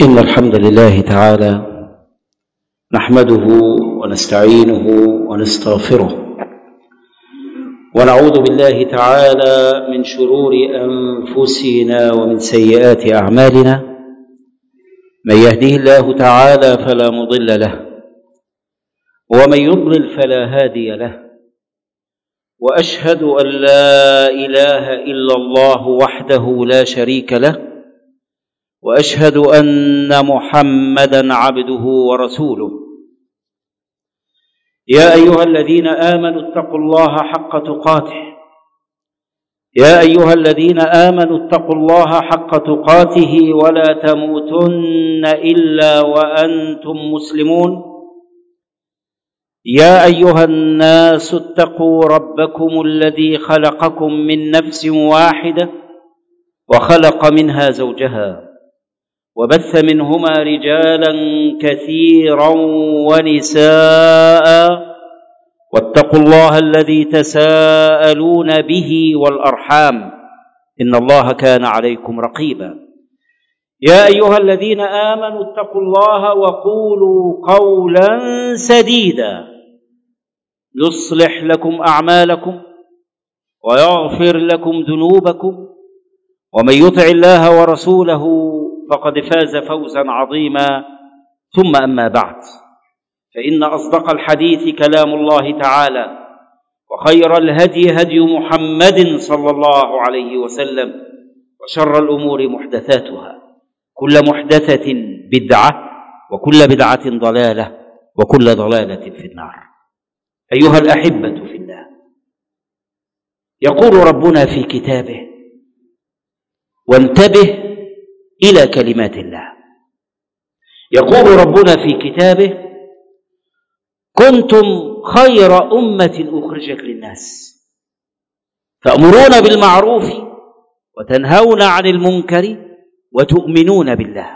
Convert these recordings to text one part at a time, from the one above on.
إن الحمد لله تعالى نحمده ونستعينه ونستغفره ونعوذ بالله تعالى من شرور أنفسنا ومن سيئات أعمالنا. من يهده الله تعالى فلا مضل له ومن يضلل فلا هادي له، وأشهد أن لا إله إلا الله وحده لا شريك له، وأشهد أن محمدًا عبده ورسوله. يا أيها الذين آمنوا اتقوا الله حق تقاته يا أيها الذين آمنوا اتقوا الله حق تقاته ولا تموتن إلا وأنتم مسلمون. يا أيها الناس اتقوا ربكم الذي خلقكم من نفس واحدة وخلق منها زوجها وبث منهما رجالا كثيرا ونساء، واتقوا الله الذي تساءلون به والأرحام إن الله كان عليكم رقيبا. يا أيها الذين آمنوا اتقوا الله وقولوا قولا سديدا يصلح لكم أعمالكم ويغفر لكم ذنوبكم، ومن يطع الله ورسوله فقد فاز فوزا عظيما. ثم أما بعد، فإن أصدق الحديث كلام الله تعالى، وخير الهدي هدي محمد صلى الله عليه وسلم، وشر الأمور محدثاتها، كل محدثة بدعة، وكل بدعة ضلالة، وكل ضلالة في النار. أيها الأحبة في الله، يقول ربنا في كتابه: وانتبه إلى كلمات الله. يقول ربنا في كتابه: كنتم خير أمة أخرجت للناس تأمرون بالمعروف وتنهون عن المنكر وتؤمنون بالله.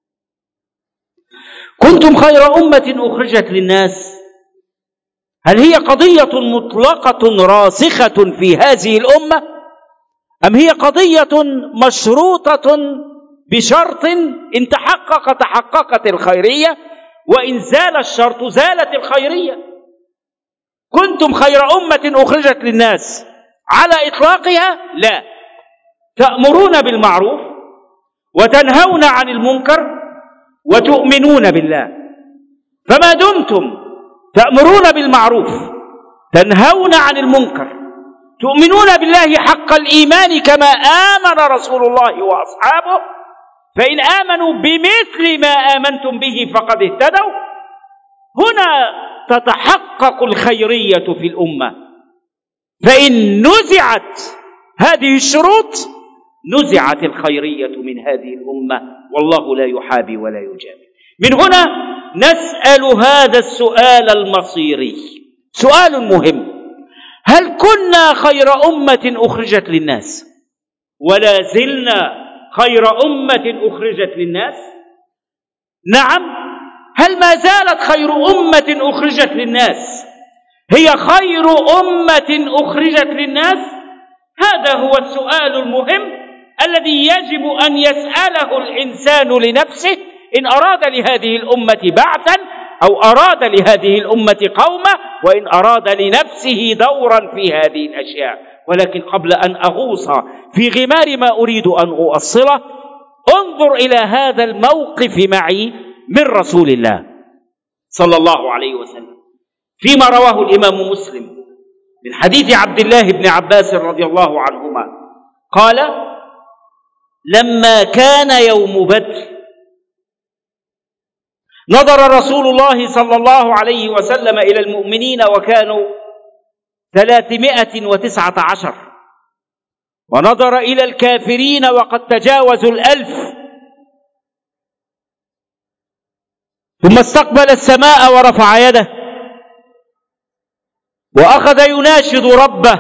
كنتم خير أمة أخرجت للناس، هل هي قضية مطلقة راسخة في هذه الأمة، أم هي قضية مشروطة بشرط إن تحققت الخيرية، وإن زال الشرط زالت الخيرية؟ كنتم خير أمة أخرجت للناس على إطلاقها؟ لا، تأمرون بالمعروف وتنهون عن المنكر وتؤمنون بالله. فما دمتم تأمرون بالمعروف تنهون عن المنكر تؤمنون بالله حق الإيمان كما آمن رسول الله وأصحابه، فإن آمنوا بمثل ما آمنتم به فقد اهتدوا. هنا تتحقق الخيرية في الأمة. فإن نزعت هذه الشروط نزعت الخيرية من هذه الأمة، والله لا يحابي ولا يجامل. من هنا نسأل هذا السؤال المصيري، سؤال مهم: هل كنا خير أمة أخرجت للناس ولا زلنا خير أمة أخرجت للناس؟ نعم. هل ما زالت خير أمة أخرجت للناس هي خير أمة أخرجت للناس؟ هذا هو السؤال المهم الذي يجب أن يسأله الإنسان لنفسه إن أراد لهذه الأمة بعثا، أو أراد لهذه الأمة قومة، وإن أراد لنفسه دورا في هذه الأشياء. ولكن قبل أن أغوص في غمار ما أريد أن أؤصله، انظر إلى هذا الموقف معي من رسول الله صلى الله عليه وسلم فيما رواه الإمام مسلم من حديث عبد الله بن عباس رضي الله عنهما قال: لما كان يوم بدر نظر رسول الله صلى الله عليه وسلم إلى المؤمنين وكانوا 319، ونظر إلى الكافرين وقد تجاوزوا 1000، ثم استقبل السماء ورفع يده وأخذ يناشد ربه: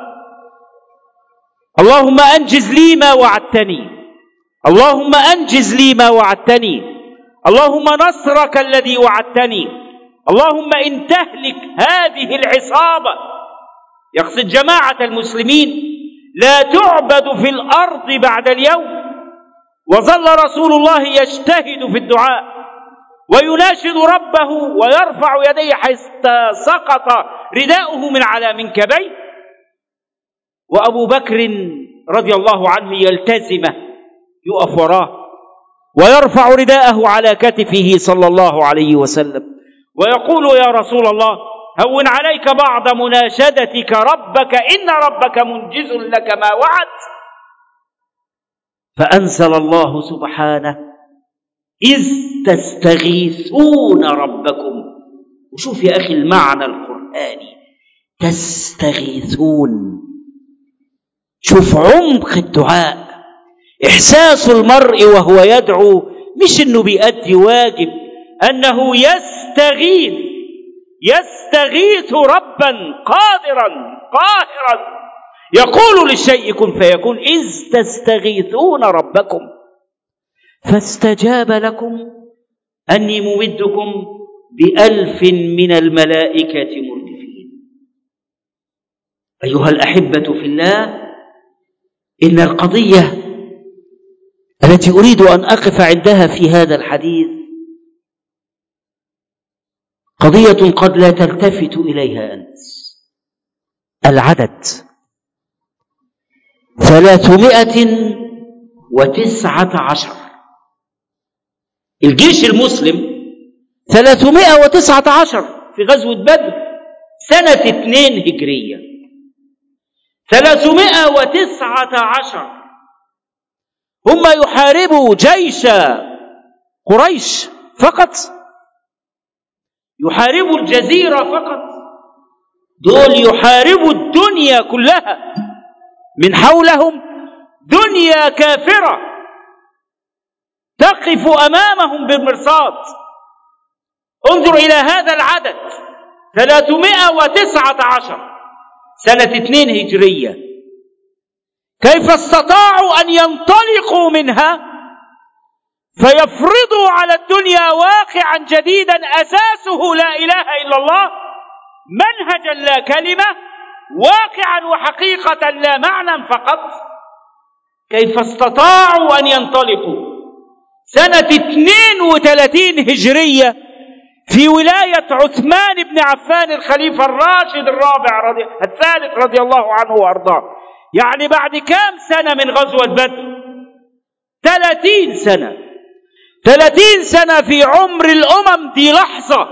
اللهم أنجز لي ما وعدتني، اللهم أنجز لي ما وعدتني، اللهم نصرك الذي وعدتني، اللهم إن تهلك هذه العصابة، يقصد جماعة المسلمين، لا تعبد في الأرض بعد اليوم، وظل رسول الله يجتهد في الدعاء ويناشد ربه ويرفع يديه حتى سقط رداؤه من على منكبيه، وأبو بكر رضي الله عنه يلتزمه، يقف وراه ويرفع رداءه على كتفه صلى الله عليه وسلم ويقول: يا رسول الله، هون عليك بعض مناشدتك ربك، إن ربك منجز لك ما وعد. فأنزل الله سبحانه: إذ تستغيثون ربكم. وشوف يا أخي المعنى القرآني، تستغيثون. شوف عمق الدعاء، إحساس المرء وهو يدعو، مش إنه بيأدي واجب، أنه يستغيث ربا قادرا قاهرا يقول للشيء كن فيكون. إذ تستغيثون ربكم فاستجاب لكم أني ممدكم ب1000 من الملائكة مردفين. أيها الأحبة في الله، إن القضية التي أريد أن أقف عندها في هذا الحديث قضية قد لا تلتفت إليها أنت. العدد 319. الجيش المسلم 319 في غزوة بدر سنة 2 هجرية. 319 هم يحاربوا جيش قريش فقط، يحاربوا الجزيرة فقط، دول يحاربوا الدنيا كلها. من حولهم دنيا كافرة تقف أمامهم بالمرصاد. انظر إلى هذا العدد، 319 سنة 2 هجرية. كيف استطاعوا أن ينطلقوا منها فيفرضوا على الدنيا واقعا جديدا أساسه لا إله إلا الله، منهجا لا كلمة، واقعا وحقيقة لا معنى فقط؟ كيف استطاعوا أن ينطلقوا سنة 32 هجرية في ولاية عثمان بن عفان الخليفة الراشد الثالث رضي الله عنه وأرضاه؟ يعني بعد كام سنة من غزوة بدر؟ 30 سنة. 30 سنة في عمر الأمم، دي لحظة.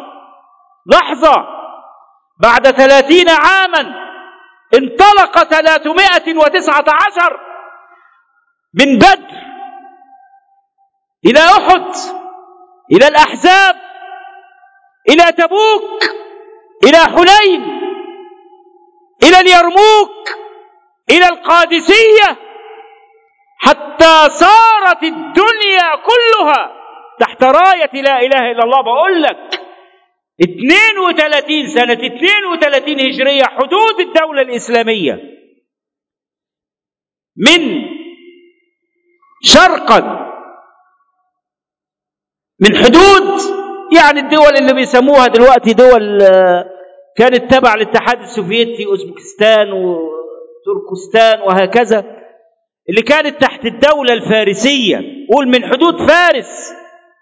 بعد 30 عاما انطلق 319 من بدر إلى أحد، إلى الأحزاب، إلى تبوك، إلى حنين، إلى اليرموك، إلى القادسية، حتى صارت الدنيا كلها تحت راية لا إله إلا الله. بقول لك 32 سنة 32 هجرية حدود الدولة الإسلامية من شرقا، من حدود يعني الدول اللي بيسموها دلوقتي دول كانت تبع الاتحاد السوفيتي، أوزبكستان وتركستان وهكذا، اللي كانت تحت الدولة الفارسية. قول من حدود فارس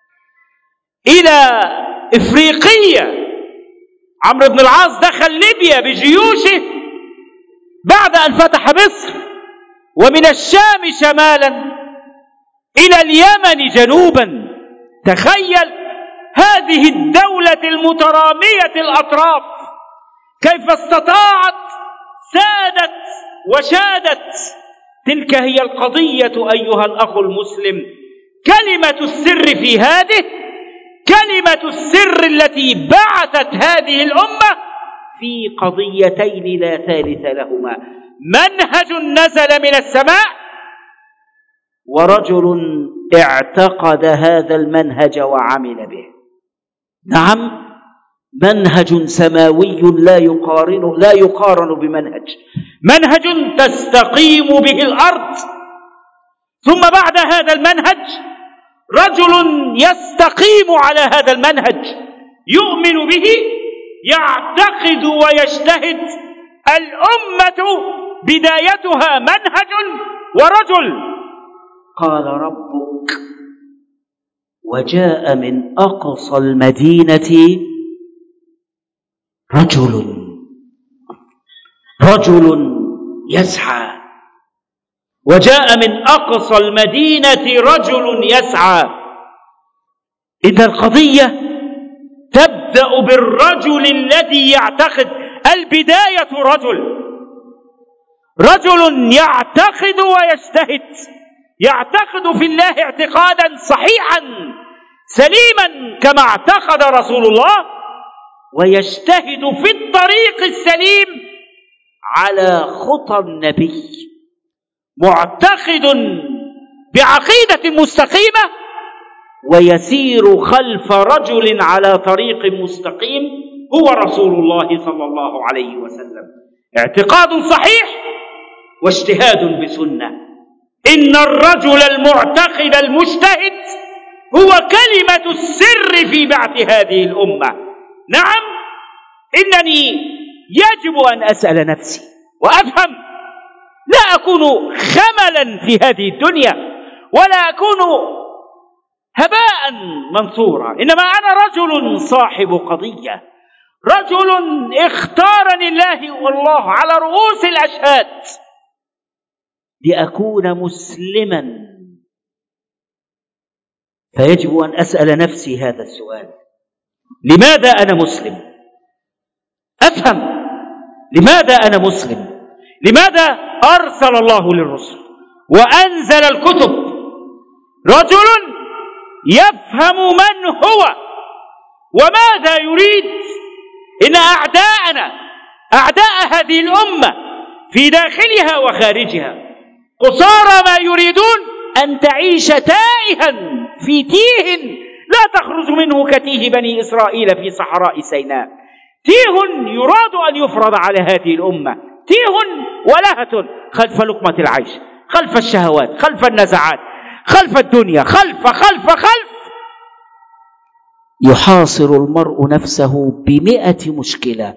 إلى إفريقية. عمرو بن العاص دخل ليبيا بجيوشه بعد أن فتح مصر، ومن الشام شمالا إلى اليمن جنوبا. تخيل هذه الدولة المترامية الأطراف كيف استطاعت، سادت وشادت. تلك هي القضية أيها الأخ المسلم. كلمة السر في هذه، كلمة السر التي بعثت هذه الأمة في قضيتين لا ثالث لهما: منهج نزل من السماء، ورجل اعتقد هذا المنهج وعمل به. نعم، منهج سماوي لا يقارن بمنهج، منهج تستقيم به الأرض. ثم بعد هذا المنهج رجل يستقيم على هذا المنهج، يؤمن به، يعتقد ويجتهد. الأمة بدايتها منهج ورجل. قال ربك وجاء من أقصى المدينة رجل يسعى. وجاء من أقصى المدينة رجل يسعى. إن القضية تبدأ بالرجل الذي يعتقد. البداية رجل يعتقد ويجتهد، يعتقد في الله اعتقادا صحيحا سليما كما اعتقد رسول الله، ويجتهد في الطريق السليم على خطى النبي، معتقد بعقيدة مستقيمة ويسير خلف رجل على طريق مستقيم هو رسول الله صلى الله عليه وسلم. اعتقاد صحيح واجتهاد بسنة. إن الرجل المعتقد المجتهد هو كلمة السر في بعث هذه الأمة. نعم، إنني يجب أن أسأل نفسي وأفهم، لا أكون خملا في هذه الدنيا ولا أكون هباء منثورا، إنما أنا رجل صاحب قضية، رجل اختارني الله والله على رؤوس الأشهاد لأكون مسلما. فيجب أن أسأل نفسي هذا السؤال: لماذا أنا مسلم؟ أفهم لماذا أنا مسلم، لماذا أرسل الله للرسل وأنزل الكتب. رجل يفهم من هو وماذا يريد. إن أعداء هذه الأمة في داخلها وخارجها قصارى ما يريدون أن تعيش تائها في تيه لا تخرج منه كتيه بني إسرائيل في صحراء سيناء. تيه يراد أن يفرض على هذه الأمة، تيه ولهة خلف لقمة العيش، خلف الشهوات، خلف النزعات، خلف الدنيا، خلف يحاصر المرء نفسه ب100 مشكلة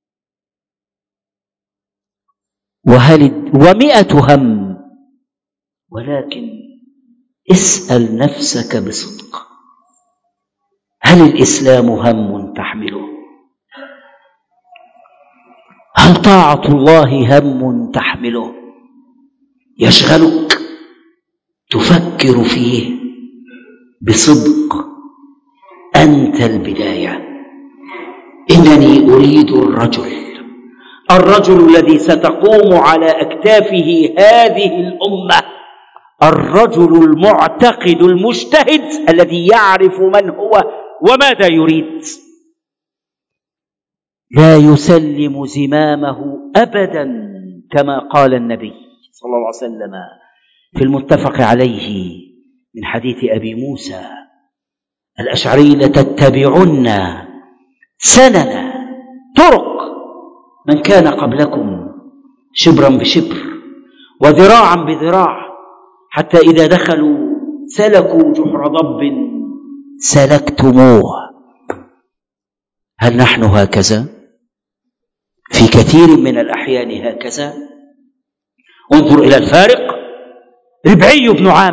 و100 هم. ولكن اسأل نفسك بصدق: هل الإسلام هم تحمله؟ هل طاعة الله هم تحمله يشغلك تفكر فيه بصدق؟ أنت البداية. إنني أريد الرجل الذي ستقوم على أكتافه هذه الأمة، الرجل المعتقد المجتهد الذي يعرف من هو وماذا يريد، لا يسلم زمامه أبدا، كما قال النبي صلى الله عليه وسلم في المتفق عليه من حديث أبي موسى الأشعري: لتتبعن سنن طرق من كان قبلكم شبرا بشبر وذراعا بذراع، حتى إذا دخلوا سلكوا جحر ضب سلكتموه. هل نحن هكذا؟ في كثير من الأحيان هكذا. انظر إلى الفارق. ربعي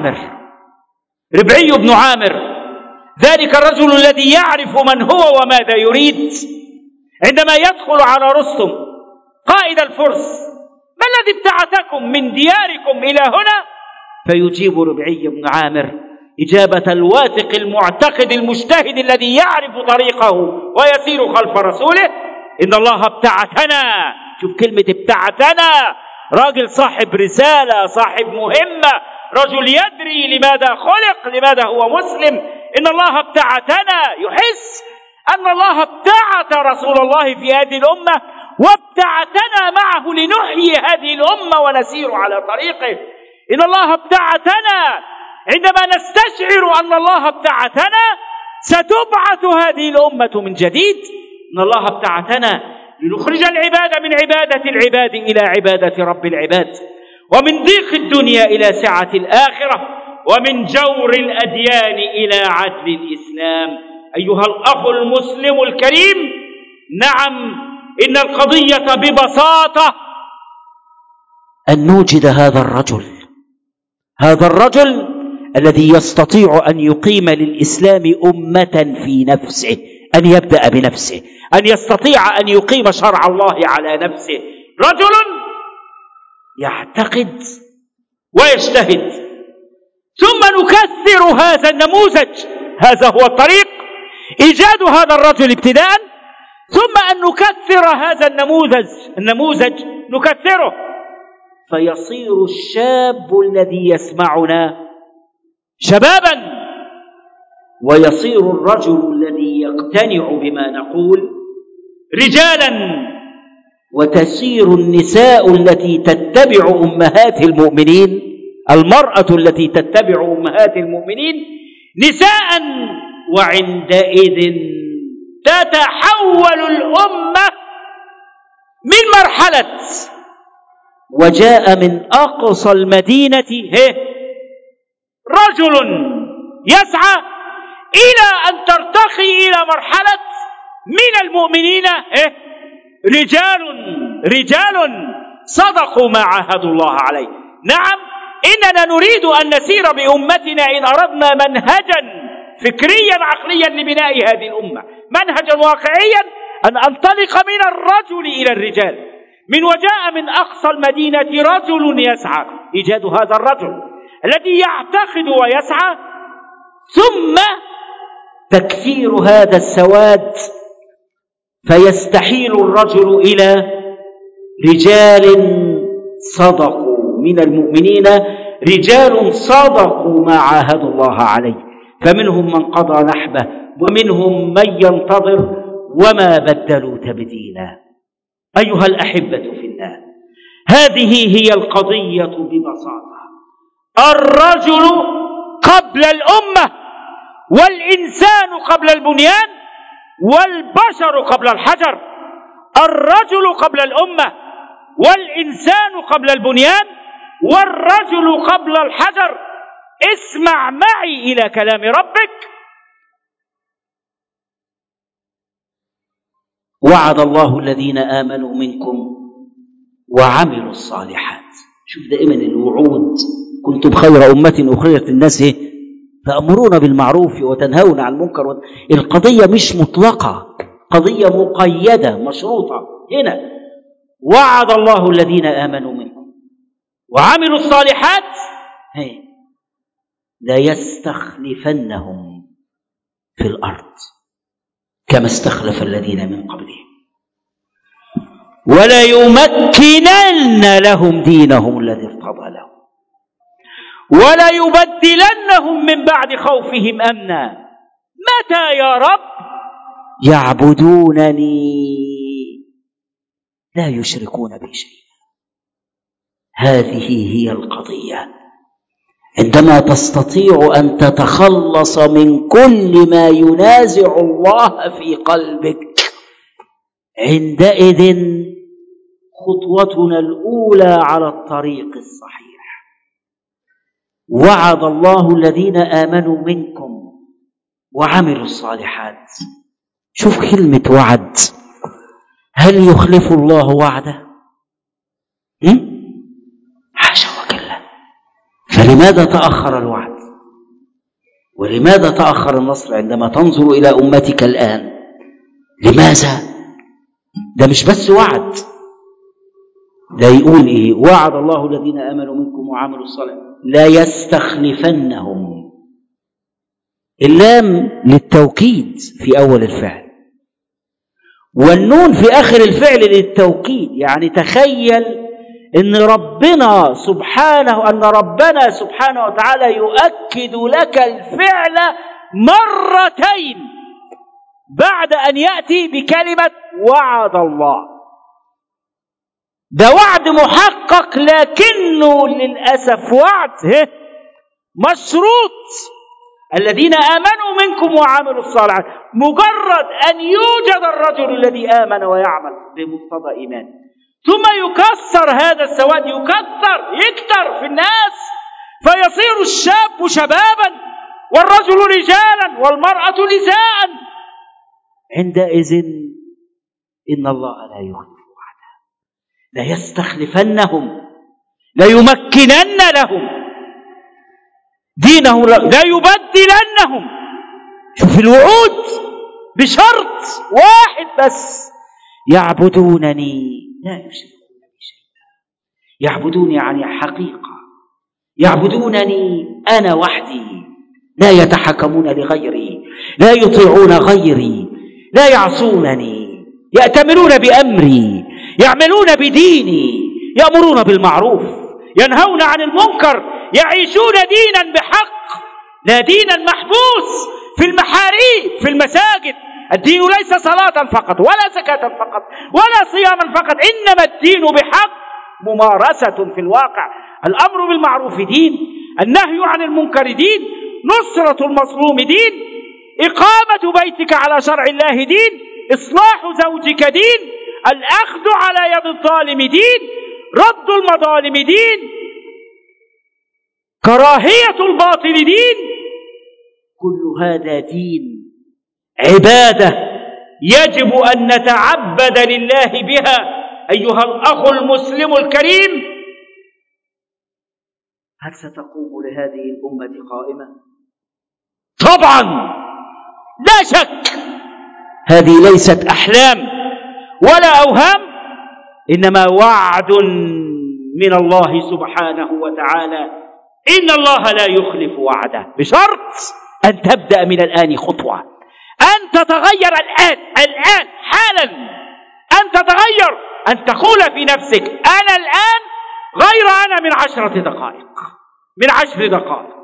بن عامر ذلك الرجل الذي يعرف من هو وماذا يريد، عندما يدخل على رستم قائد الفرس: ما الذي ابتعثكم من دياركم إلى هنا؟ فيجيب ربعي بن عامر إجابة الواثق المعتقد المجتهد الذي يعرف طريقه ويسير خلف رسوله: إن الله ابتعثنا. شوف كلمة ابتعثنا، راجل صاحب رسالة، صاحب مهمة، رجل يدري لماذا خلق، لماذا هو مسلم. إن الله ابتعثنا، يحس أن الله ابتعث رسول الله في هذه الأمة وابتعثنا معه لنحيي هذه الأمة ونسير على طريقه. إن الله ابتعثنا، عندما نستشعر أن الله ابتعثنا ستبعث هذه الأمة من جديد. إن الله ابتعثنا لنخرج العباد من عبادة العباد إلى عبادة رب العباد، ومن ضيق الدنيا إلى سعة الآخرة، ومن جور الأديان إلى عدل الإسلام. أيها الأخ المسلم الكريم، نعم، إن القضية ببساطة أن نوجد هذا الرجل هذا الرجل الذي يستطيع أن يقيم للإسلام أمة في نفسه، أن يبدأ بنفسه، أن يستطيع أن يقيم شرع الله على نفسه. رجل يعتقد ويجتهد، ثم نكثر هذا النموذج. هذا هو الطريق، إيجاد هذا الرجل ابتداء، ثم أن نكثر هذا النموذج نكثره، فيصير الشاب الذي يسمعنا شبابا، ويصير الرجل الذي يقتنع بما نقول رجالا، وتسير النساء التي تتبع أمهات المؤمنين، المرأة التي تتبع أمهات المؤمنين نساء، وعندئذ تتحول الأمة من مرحلة وجاء من أقصى المدينة رجل يسعى إلى أن ترتقي إلى مرحلة من المؤمنين رجال صدقوا ما عاهدوا الله عليه. نعم، إننا نريد أن نسير بأمتنا إن أردنا منهجا فكريا عقليا لبناء هذه الأمة، منهجا واقعيا، أن أنطلق من الرجل إلى الرجال، من وجاء من أقصى المدينة رجل يسعى، إيجاد هذا الرجل الذي يعتقد ويسعى، ثم تكثير هذا السواد، فيستحيل الرجل إلى رجال صدقوا من المؤمنين، رجال صدقوا ما عاهدوا الله عليه، فمنهم من قضى نحبه ومنهم من ينتظر وما بدلوا تبديلا. أيها الأحبة في الله، هذه هي القضية ببساطة. الرجل قبل الأمة، والإنسان قبل البنيان، والبشر قبل الحجر. الرجل قبل الأمة، والإنسان قبل البنيان، والرجل قبل الحجر. اسمع معي إلى كلام ربك. وعد الله الذين آمنوا منكم وعملوا الصالحات. شوف دائما الوعود، كنتم خير أمة أخرجت للناس تأمرون بالمعروف وتنهون عن المنكر. القضية مش مطلقة، قضية مقيدة مشروطة. هنا وعد الله الذين آمنوا منكم وعملوا الصالحات لا يستخلفنهم في الأرض كما استخلف الذين من قبلهم، ولا يمكنن لهم دينهم الذي ارتضى لهم، ولا يبدلنهم من بعد خوفهم أمنا. متى يا رب؟ يعبدونني لا يشركون بي شيئا. هذه هي القضية. عندما تستطيع أن تتخلص من كل ما ينازع الله في قلبك، عندئذ خطوتنا الأولى على الطريق الصحيح. وعد الله الذين آمنوا منكم وعملوا الصالحات. شوف كلمة وعد، هل يخلف الله وعده؟ حاشا وكلا. فلماذا تأخر الوعد؟ ولماذا تأخر النصر عندما تنظر إلى أمتك الآن؟ لماذا؟ ده مش بس وعد، ده يقول إيه؟ وعد الله الذين آمنوا منكم وعملوا الصالحات لا يستخلفنهم. اللام للتوكيد في أول الفعل، والنون في آخر الفعل للتوكيد. يعني تخيل أن ربنا سبحانه وتعالى يؤكد لك الفعل مرتين بعد أن يأتي بكلمة وعد الله. ده وعد محقق، لكنه للأسف وعد مشروط. الذين آمنوا منكم وعملوا الصالحات، مجرد أن يوجد الرجل الذي آمن ويعمل بمقتضى إيمانه، ثم يكسر هذا السواد، يكتر في الناس، فيصير الشاب شبابا والرجل رجالا والمرأة نساء. عندئذ إن الله لا يخلف لا يستخلفنهم، لا يمكنن لهم. دينه لا يبدلنهم. شوف الوعود بشرط واحد بس: يعبدونني لا يشركون بي شيئا. يعبدوني يعني حقيقة، يعبدونني أنا وحدي، لا يتحكمون لغيري، لا يطيعون غيري، لا يعصونني، يأتمرون بأمري، يعملون بديني، يأمرون بالمعروف، ينهون عن المنكر، يعيشون دينا بحق، لا دينا محبوس في المحاريب في المساجد. الدين ليس صلاة فقط ولا زكاة فقط ولا صياما فقط، إنما الدين بحق ممارسة في الواقع. الأمر بالمعروف دين، النهي عن المنكر دين، نصرة المظلوم دين، إقامة بيتك على شرع الله دين، إصلاح زوجك دين، الأخذ على يد الظالم دين، رد المظالم دين، كراهية الباطل دين. كل هذا دين، عبادة يجب أن نتعبد لله بها. أيها الأخ المسلم الكريم، هل ستقوم لهذه الأمة قائمة؟ طبعا لا شك، هذه ليست أحلام ولا أوهام، إنما وعد من الله سبحانه وتعالى. إن الله لا يخلف وعده، بشرط أن تبدأ من الآن خطوة، أن تتغير الآن حالا، أن تتغير، أن تقول في نفسك: أنا الآن غير أنا من 10 دقائق، من 10 دقائق.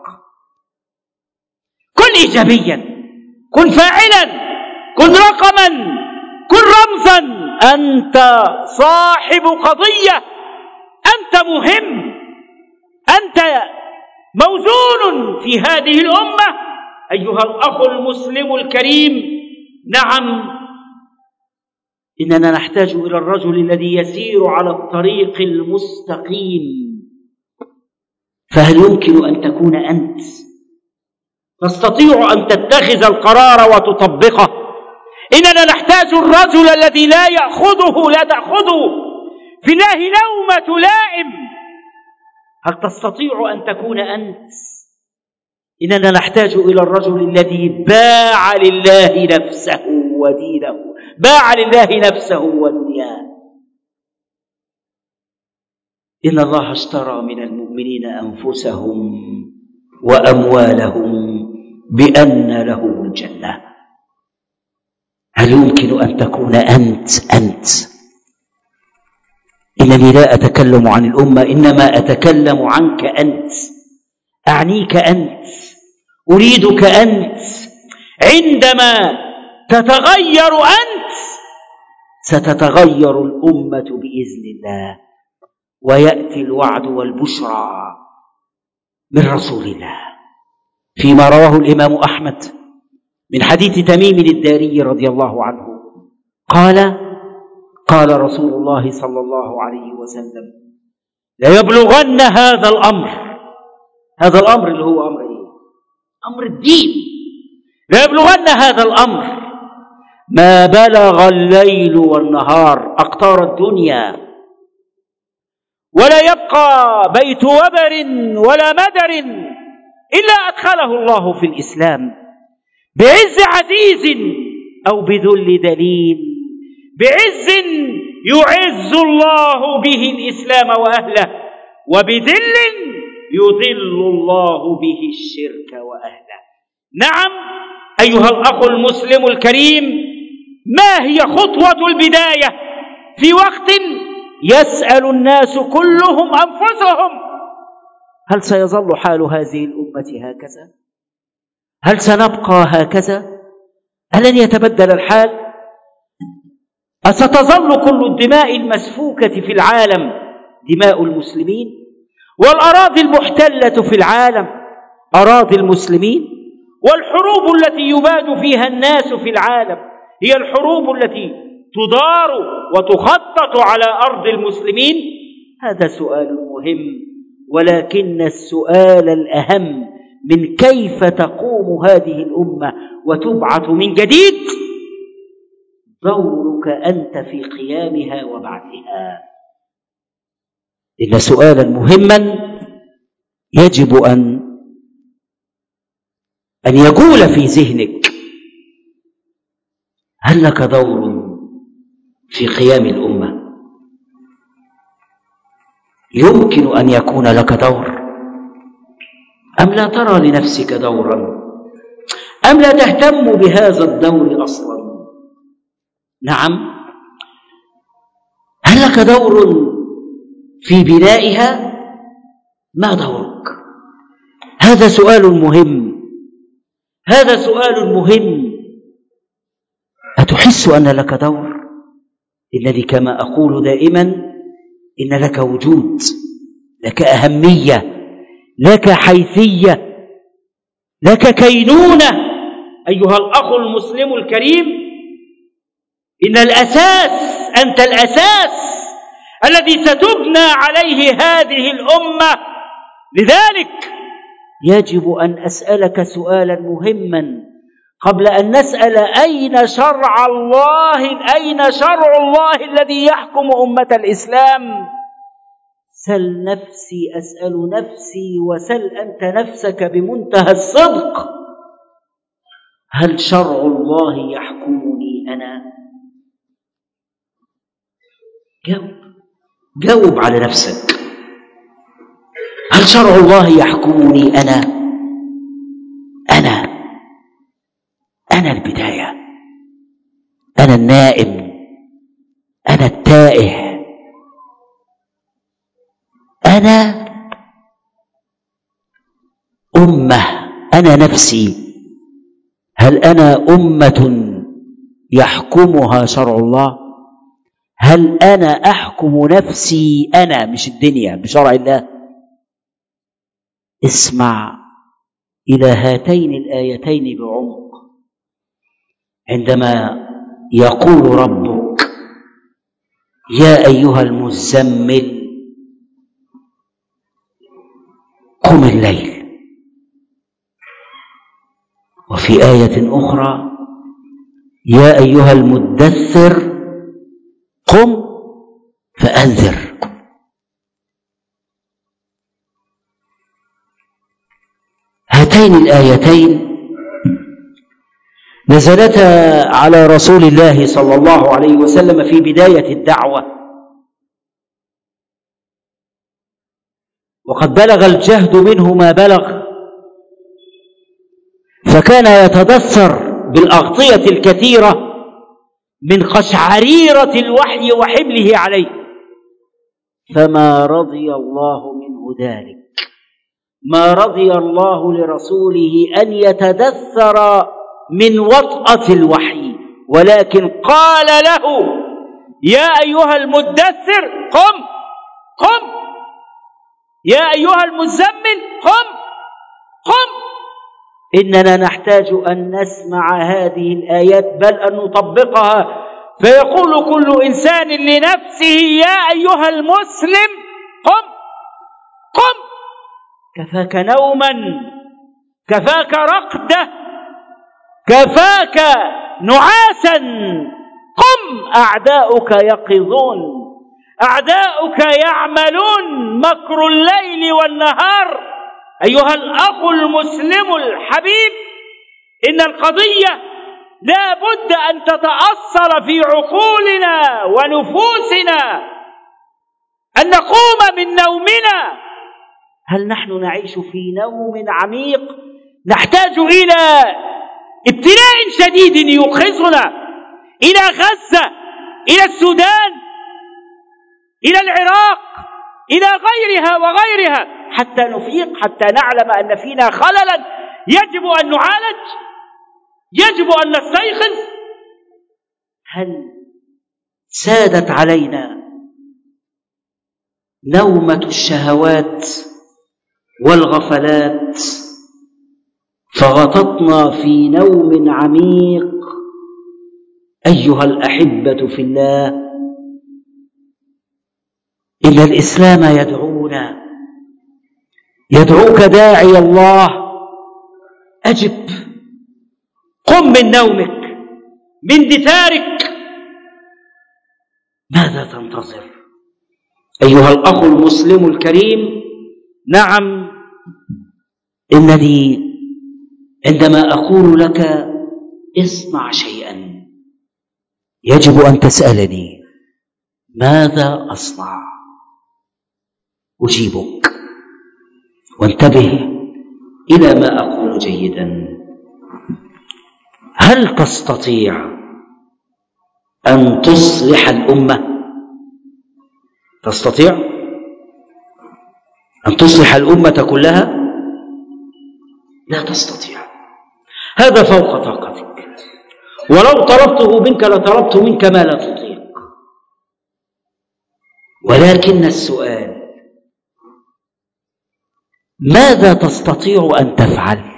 كن إيجابيا، كن فاعلا، كن رقما، كن رمزا. أنت صاحب قضية، أنت مهم، أنت موزون في هذه الأمة. أيها الأخ المسلم الكريم، نعم، إننا نحتاج إلى الرجل الذي يسير على الطريق المستقيم. فهل يمكن أن تكون أنت تستطيع أن تتخذ القرار وتطبقه؟ إننا نحتاج الرجل الذي لا تأخذه في الله لومة لائم. هل تستطيع أن تكون أنت؟ إننا نحتاج إلى الرجل الذي باع لله نفسه ودينه، باع لله نفسه ودنياه. إن الله اشترى من المؤمنين أنفسهم وأموالهم بأن لهم الجنة. هل يمكن أن تكون أنت؟ إنني لا أتكلم عن الأمة، إنما أتكلم عنك أنت، أعنيك أنت، أريدك أنت. عندما تتغير أنت ستتغير الأمة بإذن الله، ويأتي الوعد والبشرى من رسول الله فيما رواه الإمام أحمد من حديث تميم الداري رضي الله عنه قال رسول الله صلى الله عليه وسلم: لا يبلغن هذا الأمر اللي هو أمر إيه؟ أمر الدين. لا يبلغن هذا الأمر ما بلغ الليل والنهار أقطار الدنيا، ولا يبقى بيت وبر ولا مدر إلا أدخله الله في الإسلام، بعز عزيز أو بذل دليل، بعز يعز الله به الإسلام وأهله، وبذل يذل الله به الشرك وأهله. نعم أيها الأخ المسلم الكريم، ما هي خطوة البداية في وقت يسأل الناس كلهم أنفسهم: هل سيظل حال هذه الأمة هكذا؟ هل سنبقى هكذا؟ ألن يتبدل الحال؟ أستظل كل الدماء المسفوكة في العالم دماء المسلمين؟ والأراضي المحتلة في العالم أراضي المسلمين؟ والحروب التي يباد فيها الناس في العالم هي الحروب التي تدار وتخطط على أرض المسلمين؟ هذا سؤال مهم، ولكن السؤال الأهم من كيف تقوم هذه الأمة وتبعث من جديد، دورك أنت في قيامها وبعثها. إن سؤالا مهما يجب أن أن يجول في ذهنك: هل لك دور في قيام الأمة؟ يمكن أن يكون لك دور، أم لا ترى لنفسك دورا، أم لا تهتم بهذا الدور أصلا؟ نعم، هل لك دور في بنائها؟ ما دورك؟ هذا سؤال مهم، هذا سؤال مهم. أتحس أن لك دور؟ إنني كما أقول دائما إن لك وجود، لك أهمية، لك حيثية، لك كينونة. أيها الأخ المسلم الكريم، إن الأساس، أنت الأساس الذي ستبنى عليه هذه الأمة. لذلك يجب أن أسألك سؤالا مهما قبل أن نسأل أين شرع الله، أين شرع الله الذي يحكم أمة الإسلام. سل نفسي أسأل نفسي، وسل أنت نفسك بمنتهى الصدق: هل شرع الله يحكمني أنا؟ جاوب على نفسك: هل شرع الله يحكمني أنا؟ أنا البداية، أنا النائم، أنا التائه، أنا أمة، أنا نفسي. هل أنا أمة يحكمها شرع الله؟ هل أنا أحكم نفسي أنا، مش الدنيا، بشرع الله؟ اسمع إلى هاتين الآيتين بعمق عندما يقول ربك: يا أيها المزمل قم الليل. وفي آية أخرى: يا أيها المدثر قم فأنذر. هاتين الآيتين نزلتا على رسول الله صلى الله عليه وسلم في بداية الدعوة، وقد بلغ الجهد منه ما بلغ، فكان يتدثر بالأغطية الكثيرة من قشعريرة الوحي وحمله عليه، فما رضي الله منه ذلك، ما رضي الله لرسوله أن يتدثر من وطأة الوحي، ولكن قال له: يا أيها المدثر قم، يا أيها المزمل قم. إننا نحتاج أن نسمع هذه الآيات، بل أن نطبقها. فيقول كل إنسان لنفسه: يا أيها المسلم قم. كفاك نوما، كفاك رقدة، كفاك نعاسا. قم، أعداؤك يقظون، أعداؤك يعملون مكر الليل والنهار. أيها الأخ المسلم الحبيب، إن القضية لا بد أن تتأصل في عقولنا ونفوسنا، أن نقوم من نومنا. هل نحن نعيش في نوم عميق؟ نحتاج إلى ابتلاء شديد يوقظنا، إلى غزة، إلى السودان، إلى العراق، إلى غيرها وغيرها، حتى نفيق، حتى نعلم أن فينا خللا يجب أن نعالج، يجب أن نستيقظ. هل سادت علينا نومة الشهوات والغفلات فغطتنا في نوم عميق؟ أيها الأحبة في الله، إن الإسلام يدعونا، يدعوك داعي الله: أجب، قم من نومك، من دثارك، ماذا تنتظر؟ أيها الأخ المسلم الكريم، نعم، إنني عندما أقول لك اصنع شيئا يجب أن تسألني ماذا أصنع؟ أجيبك، وانتبه إلى ما أقول جيدا. هل تستطيع أن تصلح الأمة؟ تستطيع أن تصلح الأمة كلها؟ لا تستطيع، هذا فوق طاقتك، ولو طلبته منك لطلبت منك ما لا تطيق. ولكن السؤال ماذا تستطيع أن تفعل؟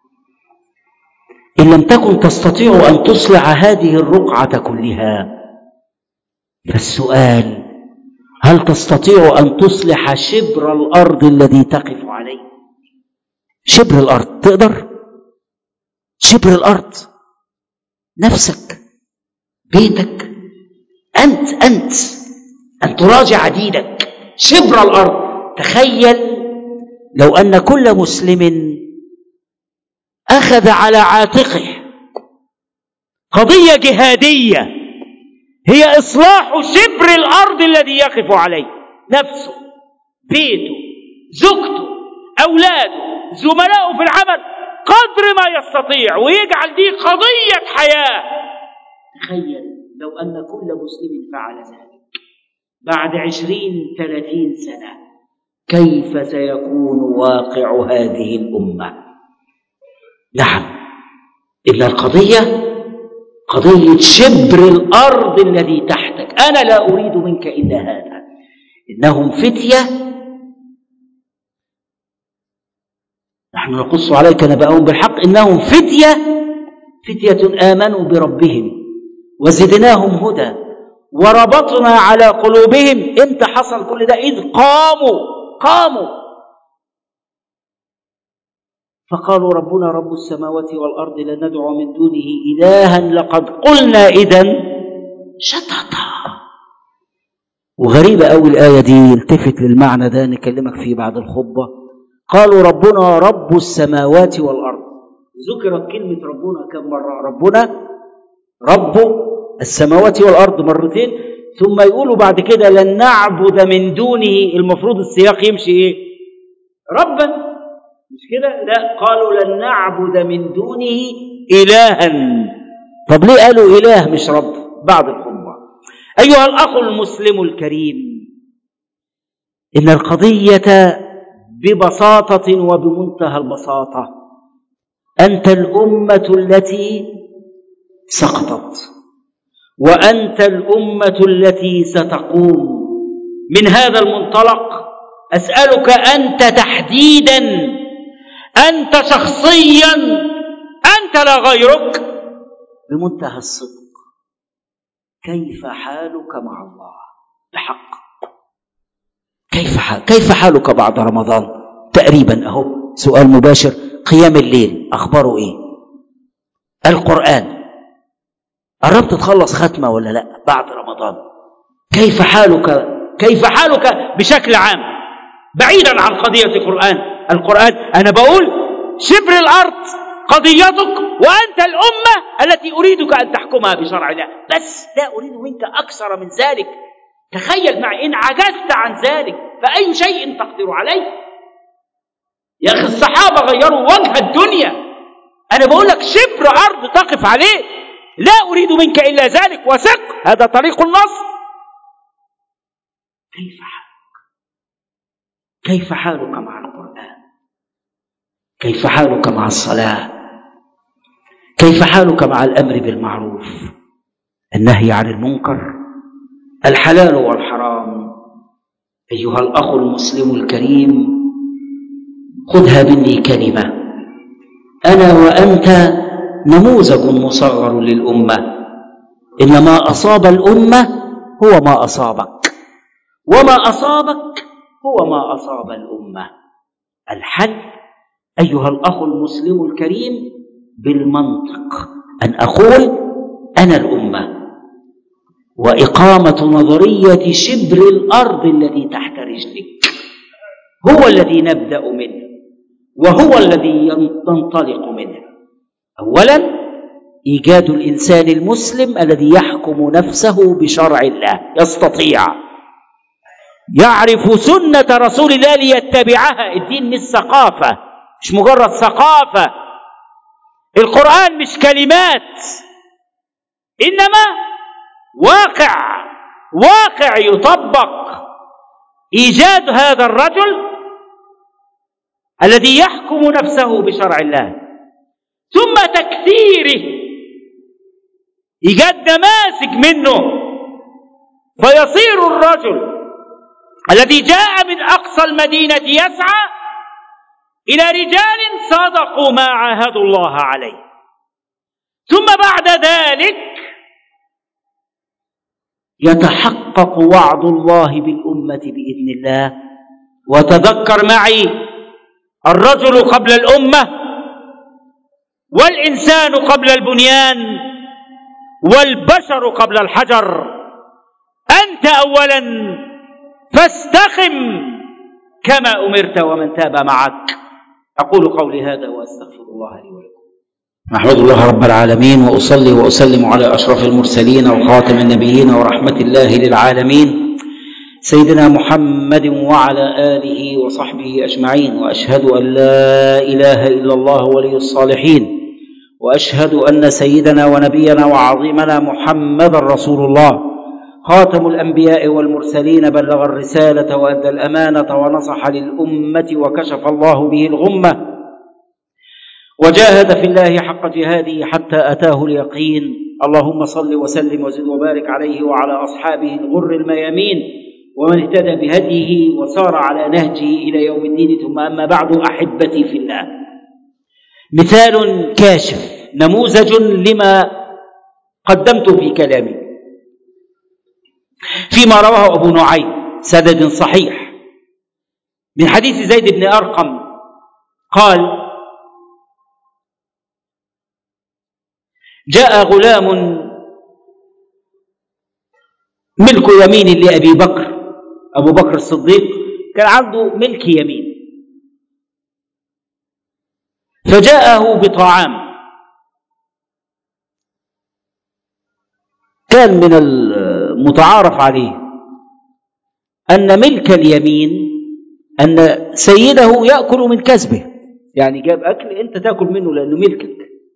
إن لم تكن تستطيع أن تصلح هذه الرقعة كلها، فالسؤال هل تستطيع أن تصلح شبر الأرض الذي تقف عليه؟ شبر الأرض تقدر؟ شبر الأرض، نفسك، بيتك، أنت أن تراجع دينك. شبر الأرض. تخيل لو أن كل مسلم أخذ على عاتقه قضية جهادية هي إصلاح شبر الأرض الذي يقف عليه، نفسه، بيته، زوجته، أولاده، زملائه في العمل، قدر ما يستطيع، ويجعل دي قضية حياة. تخيل لو أن كل مسلم فعل ذلك بعد 20-30 سنة، كيف سيكون واقع هذه الأمة؟ نعم، إن القضية قضية شبر الأرض الذي تحتك. أنا لا أريد منك إلا هذا. إنهم فتية، نحن نقص عليك نبأهم بالحق، إنهم فتية آمنوا بربهم وزدناهم هدى وربطنا على قلوبهم. إمتى حصل كل ده؟ إذ قاموا فقالوا ربنا رب السماوات والأرض لن ندعو من دونه إلها لقد قلنا إذن شططا. وغريبة أوي الآية دي، التفت للمعنى ده نكلمك فيه بعد الخطبة. قالوا ربنا رب السماوات والأرض، ذكرت كلمة ربنا كم مرة؟ ربنا رب السماوات والأرض مرتين، ثم يقولوا بعد كده لن نعبد من دونه. المفروض السياق يمشي إيه؟ ربا، مش كده؟ لا، قالوا لن نعبد من دونه إلها. طب ليه قالوا إله مش رب بعد الخطبة؟ أيها الأخ المسلم الكريم، إن القضية ببساطة وبمنتهى البساطة، أنت الأمة التي سقطت، وأنت الأمة التي ستقوم. من هذا المنطلق أسألك أنت تحديدا، أنت شخصيا، أنت لا غيرك، بمنتهى الصدق، كيف حالك مع الله بحق؟ كيف حالك بعد رمضان؟ تقريبا أهو سؤال مباشر. قيام الليل أخباره إيه؟ القرآن قربت تخلص ختمة ولا لا بعد رمضان؟ كيف حالك بشكل عام بعيدا عن قضية القرآن؟ أنا بقول شبر الأرض قضيتك، وأنت الأمة التي أريدك أن تحكمها بشرع الله، بس لا أريد منك أكثر من ذلك. تخيل معي إن عجزت عن ذلك فأي شيء تقدر عليه؟ يا أخي الصحابة غيروا وجه الدنيا. أنا بقول لك شبر أرض تقف عليه، لا أريد منك إلا ذلك، وثق هذا طريق النصر. كيف حالك مع القرآن؟ كيف حالك مع الصلاة؟ كيف حالك مع الأمر بالمعروف، النهي عن المنكر، الحلال والحرام؟ أيها الأخ المسلم الكريم، خذها مني كلمة، أنا وأنت نموذج مصغر للأمة. إن ما أصاب الأمة هو ما أصابك، وما أصابك هو ما أصاب الأمة. الحل أيها الأخ المسلم الكريم بالمنطق، أن أقول أنا الأمة، وإقامة نظرية شبر الأرض الذي تحت رجلك هو الذي نبدأ منه، وهو الذي ننطلق منه. أولا إيجاد الإنسان المسلم الذي يحكم نفسه بشرع الله، يستطيع، يعرف سنة رسول الله ليتبعها. الدين مش ثقافة، مش مجرد ثقافة. القرآن مش كلمات، إنما واقع يطبق. إيجاد هذا الرجل الذي يحكم نفسه بشرع الله، ثم تكثيره، إيجاد نماذج منه، فيصير الرجل الذي جاء من أقصى المدينة يسعى إلى رجال صدقوا ما عاهدوا الله عليه. ثم بعد ذلك يتحقق وعد الله بالأمة بإذن الله. وتذكر معي الرجل قبل الأمة، والإنسان قبل البنيان، والبشر قبل الحجر. أنت أولا فاستقم كما أمرت ومن تاب معك. أقول قولي هذا وأستغفر الله لي ولكم. أحمد الله رب العالمين، وأصلي وأسلم على أشرف المرسلين وخاتم النبيين ورحمة الله للعالمين سيدنا محمد وعلى آله وصحبه أجمعين. وأشهد أن لا إله إلا الله ولي الصالحين، وأشهد أن سيدنا ونبينا وعظيمنا محمد رسول الله، خاتم الأنبياء والمرسلين، بلغ الرسالة وأدى الأمانة ونصح للأمة وكشف الله به الغمة، وجاهد في الله حق جهاده حتى أتاه اليقين. اللهم صل وسلم وزد وبارك عليه وعلى أصحابه الغر الميامين ومن اهتدى بهديه وسار على نهجه إلى يوم الدين. ثم أما بعد، أحبتي في الله، مثال كاشف، نموذج لما قدمت في كلامي، فيما رواه أبو نعيم سند صحيح من حديث زيد بن أرقم قال: جاء غلام ملك يمين لأبي بكر، أبو بكر الصديق كان عنده ملك يمين، فجاءه بطعام. كان من المتعارف عليه أن ملك اليمين أن سيده يأكل من كسبه، يعني جاب أكل أنت تأكل منه لأنه ملكك.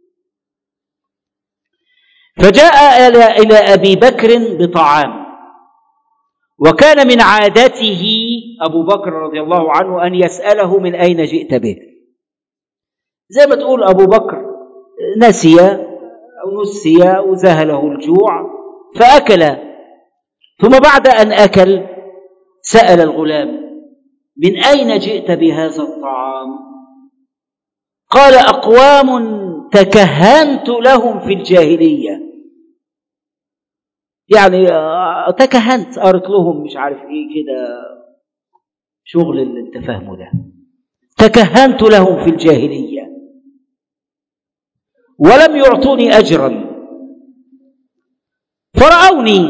فجاء إلى أبي بكر بطعام، وكان من عادته أبو بكر رضي الله عنه أن يسأله من أين جئت به، زي ما تقول أبو بكر نسي أو نسي وذهله الجوع فأكل. ثم بعد أن أكل سأل الغلام: من أين جئت بهذا الطعام؟ قال: أقوام تكهنت لهم في الجاهلية، يعني تكهنت، قرت لهم مش عارف ايه كده، شغل اللي انت فاهمه ده، تكهنت لهم في الجاهلية ولم يعطوني أجرا، فرأوني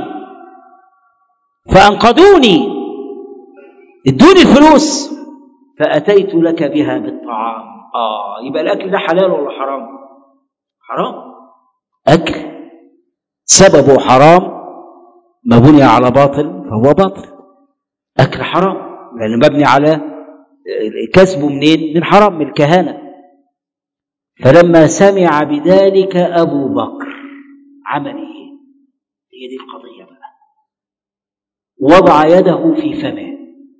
فأنقذوني، ادوني الفلوس فأتيت لك بها بالطعام. يبقى الأكل ده حلال ولا حرام؟ حرام. أكل سببه حرام، ما بني على باطل فهو باطل. أكل حرام لأنه مبني على كسبه منين؟ من حرام، من الكهانة. فلما سمع بذلك أبو بكر عمل إيه؟ هي دي القضية بقى. وضع يده في فمه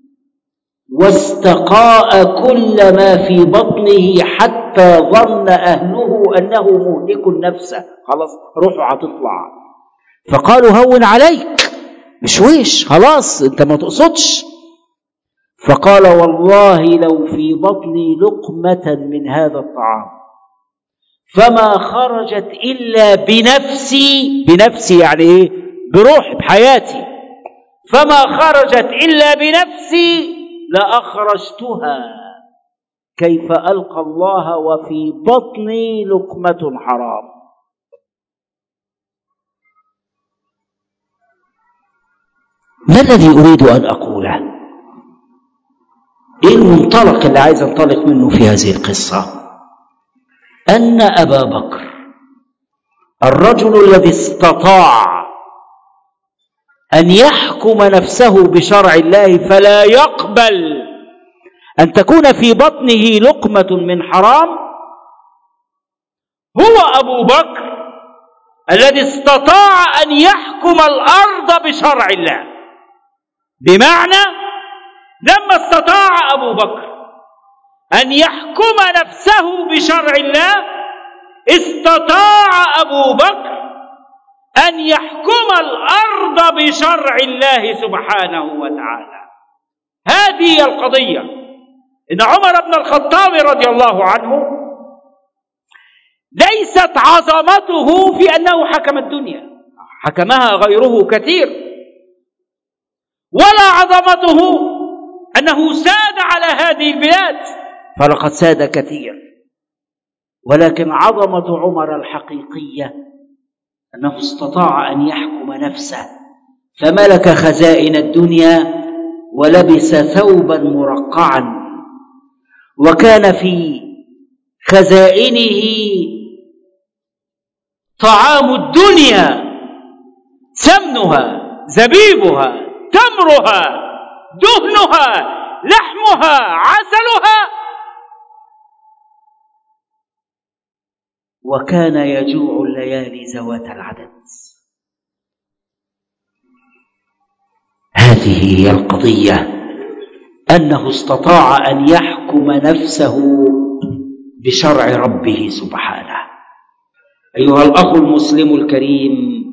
واستقاء كل ما في بطنه حتى ظن أهله أنه مهلك نفسه، خلاص روحه هتطلع. فقالوا: هون عليك، مشويش، خلاص انت ما تقصدش. فقال: والله لو في بطني لقمة من هذا الطعام فما خرجت إلا بنفسي يعني إيه؟ بروحي، بحياتي، فما خرجت إلا بنفسي لأخرجتها، كيف ألقى الله وفي بطني لقمة حرام. ما الذي أريد أن أقوله؟ إيه المنطلق اللي عايز أنطلق منه في هذه القصة؟ أن أبا بكر الرجل الذي استطاع أن يحكم نفسه بشرع الله فلا يقبل أن تكون في بطنه لقمة من حرام هو أبو بكر الذي استطاع أن يحكم الأرض بشرع الله. بمعنى لما استطاع أبو بكر أن يحكم نفسه بشرع الله استطاع أبو بكر أن يحكم الأرض بشرع الله سبحانه وتعالى. هذه القضية. إن عمر بن الخطاب رضي الله عنه ليست عظمته في أنه حكم الدنيا، حكمها غيره كثير، ولا عظمته أنه ساد على هذه البلاد، فلقد ساد كثير، ولكن عظمة عمر الحقيقية أنه استطاع أن يحكم نفسه فملك خزائن الدنيا ولبس ثوبا مرقعا، وكان في خزائنه طعام الدنيا، سمنها، زبيبها، تمرها، دهنها، لحمها، عسلها، وكان يجوع الليالي ذوات العدد. هذه هي القضية، أنه استطاع أن يحكم نفسه بشرع ربه سبحانه. أيها الأخ المسلم الكريم،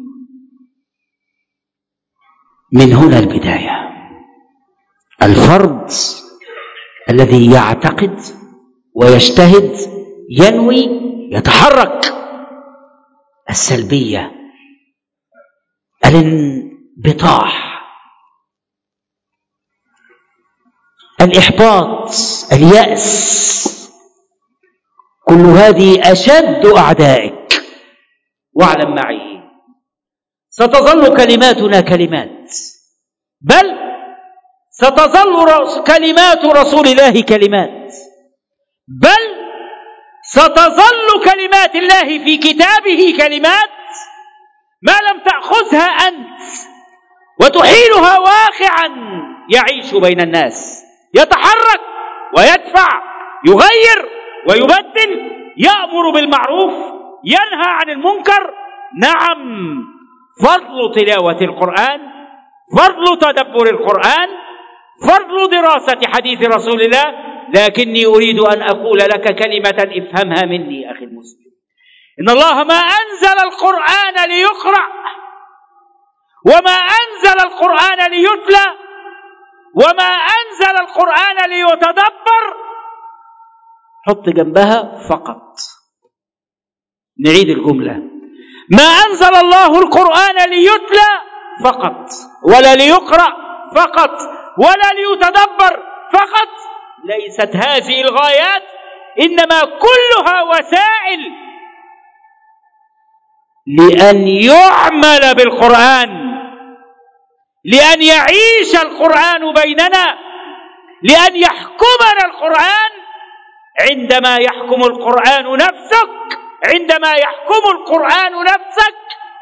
من هنا البداية. الفرد الذي يعتقد ويجتهد ينوي يتحرك. السلبية، الانبطاح، الإحباط، اليأس، كل هذه أشد أعدائك. واعلم معي ستظل كلماتنا كلمات، بل ستظل كلمات رسول الله كلمات، بل ستظل كلمات الله في كتابه كلمات ما لم تأخذها أنت وتحيلها واقعا يعيش بين الناس، يتحرك ويدفع، يغير ويبدل، يأمر بالمعروف، ينهى عن المنكر. نعم، فضل تلاوة القرآن، فضل تدبر القرآن، فضل دراسة حديث رسول الله. لكني أريد أن أقول لك كلمة افهمها مني أخي المسلم. إن الله ما أنزل القرآن ليقرأ، وما أنزل القرآن ليتلى، وما أنزل القرآن ليتدبر. حط جنبها فقط. نعيد الجملة: ما أنزل الله القرآن ليتلى فقط، ولا ليقرأ فقط، ولا ليتدبر فقط. ليست هذه الغايات، إنما كلها وسائل لأن يعمل بالقرآن، لأن يعيش القرآن بيننا، لأن يحكمنا القرآن. عندما يحكم القرآن نفسك، عندما يحكم القرآن نفسك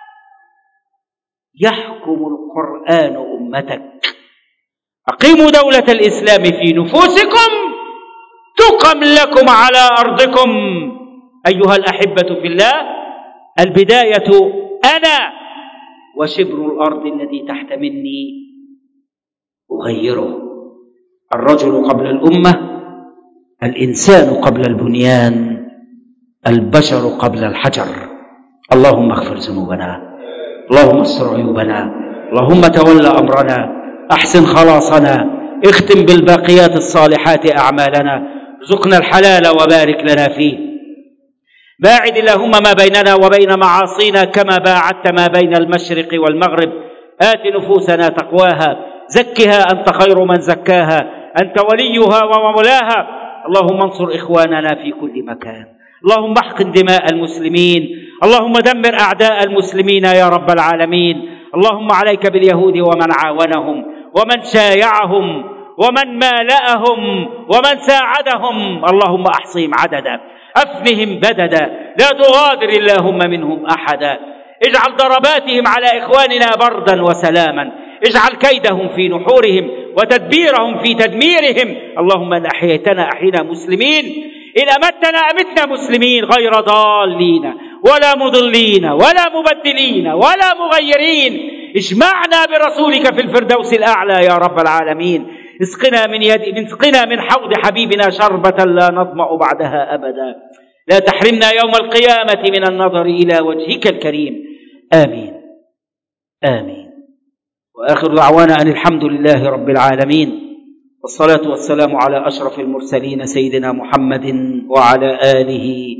يحكم القرآن أمتك. أقيموا دولة الإسلام في نفوسكم تقم لكم على أرضكم. أيها الأحبة في الله، البداية أنا، وشبر الأرض الذي تحت مني أغيره. الرجل قبل الأمة، الإنسان قبل البنيان، البشر قبل الحجر. اللهم اغفر ذنوبنا، اللهم استر عيوبنا، اللهم تول أمرنا، أحسن خلاصنا، اختم بالباقيات الصالحات أعمالنا، ارزقنا الحلال وبارك لنا فيه. باعد اللهم ما بيننا وبين معاصينا كما باعدت ما بين المشرق والمغرب. آت نفوسنا تقواها، زكها أنت خير من زكاها، أنت وليها ومولاها. اللهم انصر إخواننا في كل مكان، اللهم احقن دماء المسلمين، اللهم دمر أعداء المسلمين يا رب العالمين. اللهم عليك باليهود ومن عاونهم ومن شايعهم ومن مالأهم ومن ساعدهم، اللهم أحصهم عددا. أفنهم بددا، لا تغادر اللهم منهم أحدا. اجعل ضرباتهم على إخواننا بردا وسلاما، اجعل كيدهم في نحورهم وتدبيرهم في تدميرهم. اللهم إن أحييتنا أحينا مسلمين، إن أمتنا أمتنا مسلمين، غير ضالين ولا مضلين ولا مبدلين ولا مغيرين. اجمعنا برسولك في الفردوس الأعلى يا رب العالمين. اسقنا من حوض حبيبنا شربة لا نظمأ بعدها أبدا. لا تحرمنا يوم القيامة من النظر إلى وجهك الكريم. آمين آمين. وآخر دعوانا أن الحمد لله رب العالمين، والصلاة والسلام على أشرف المرسلين سيدنا محمد وعلى آله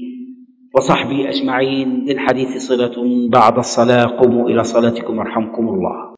وصحبه أجمعين. للحديث صلة بعد الصلاة. قوموا إلى صلاتكم يرحمكم الله.